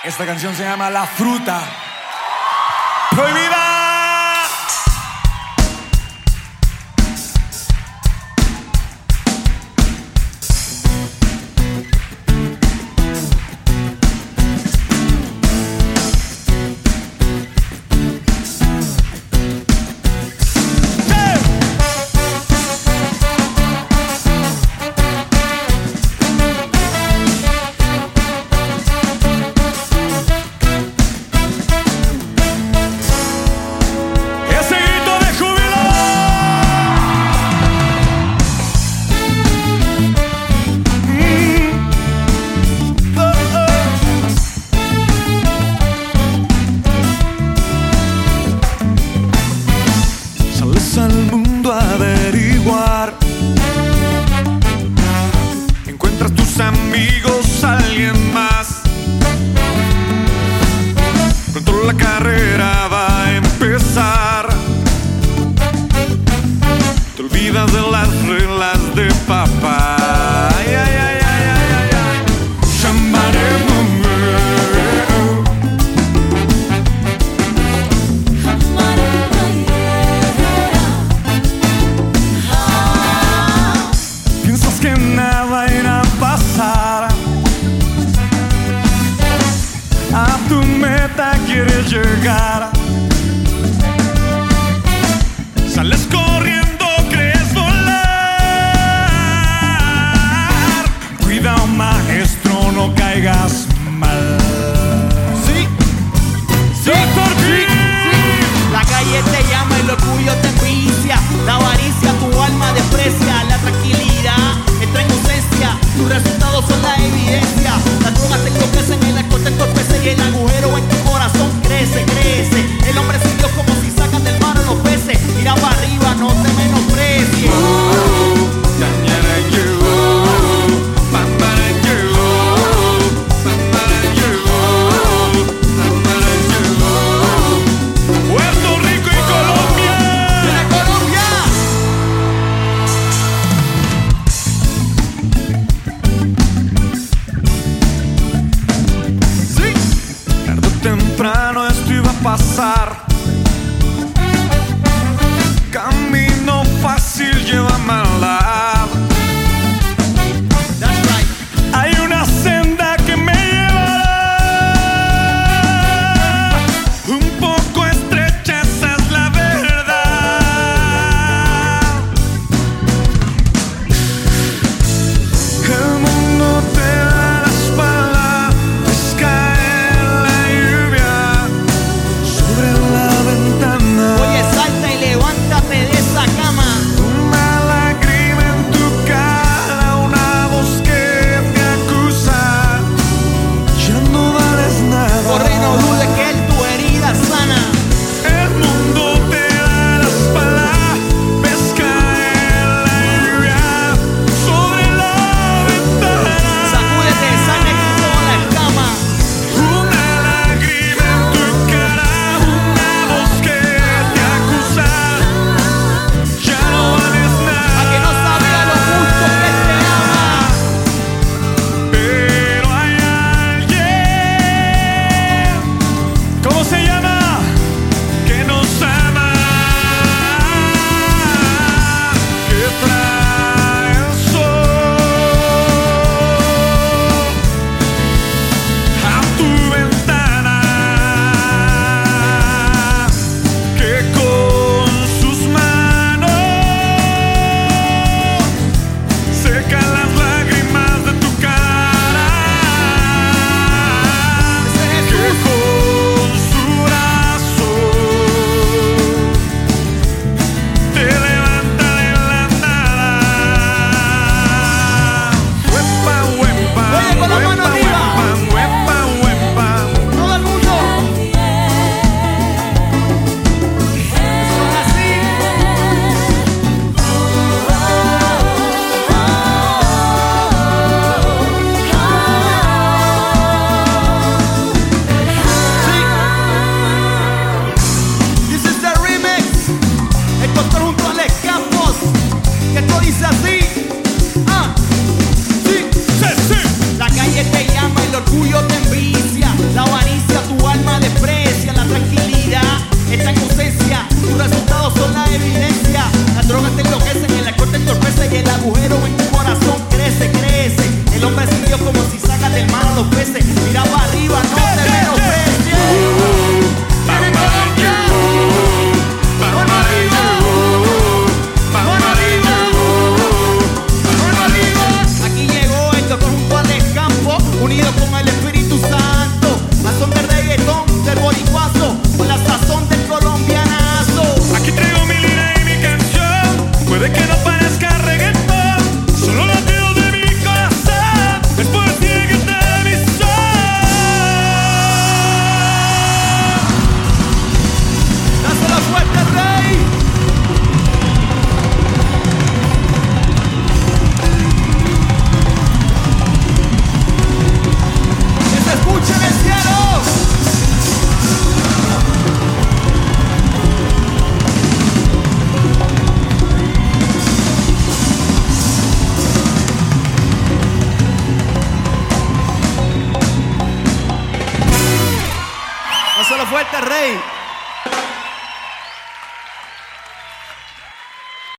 Esta canción se llama La Fruta Prohibida. Al mundo a averiguar, encuentras tus amigos, alguien más. Pronto la carrera va a empezar. Te olvidas de las reglas de papá. Ay, ay, ay, ay, ay, ay. Que nada irá a pasar. A tu meta quieres llegar. Sales corriendo, crees volar. Cuidado, maestro, no caigas mal. Sí, sí, por ti. La calle te llama y lo orgullo te envicia. La avaricia tu alma desprecia. La tranquilidad entra en ausencia. Tus resultados son la evidencia. Las drogas te entorpecen, el alcohol te entorpece y el agujero en tu corazón crece, crece. El hombre sin Dios como si sacan del mar a los peces. Mira para arriba, no te menosprecies. Puerto Rico y Colombia. ¡Viva Colombia! Sí. Tarde o temprano esto iba a pasar. Camino fácil lleva maldad. That's right. Hay una senda que me llevará un poco estrecha, esa es la verdad. El mundo te da la espalda, es caer la lluvia sobre la No solo fuerte, rey.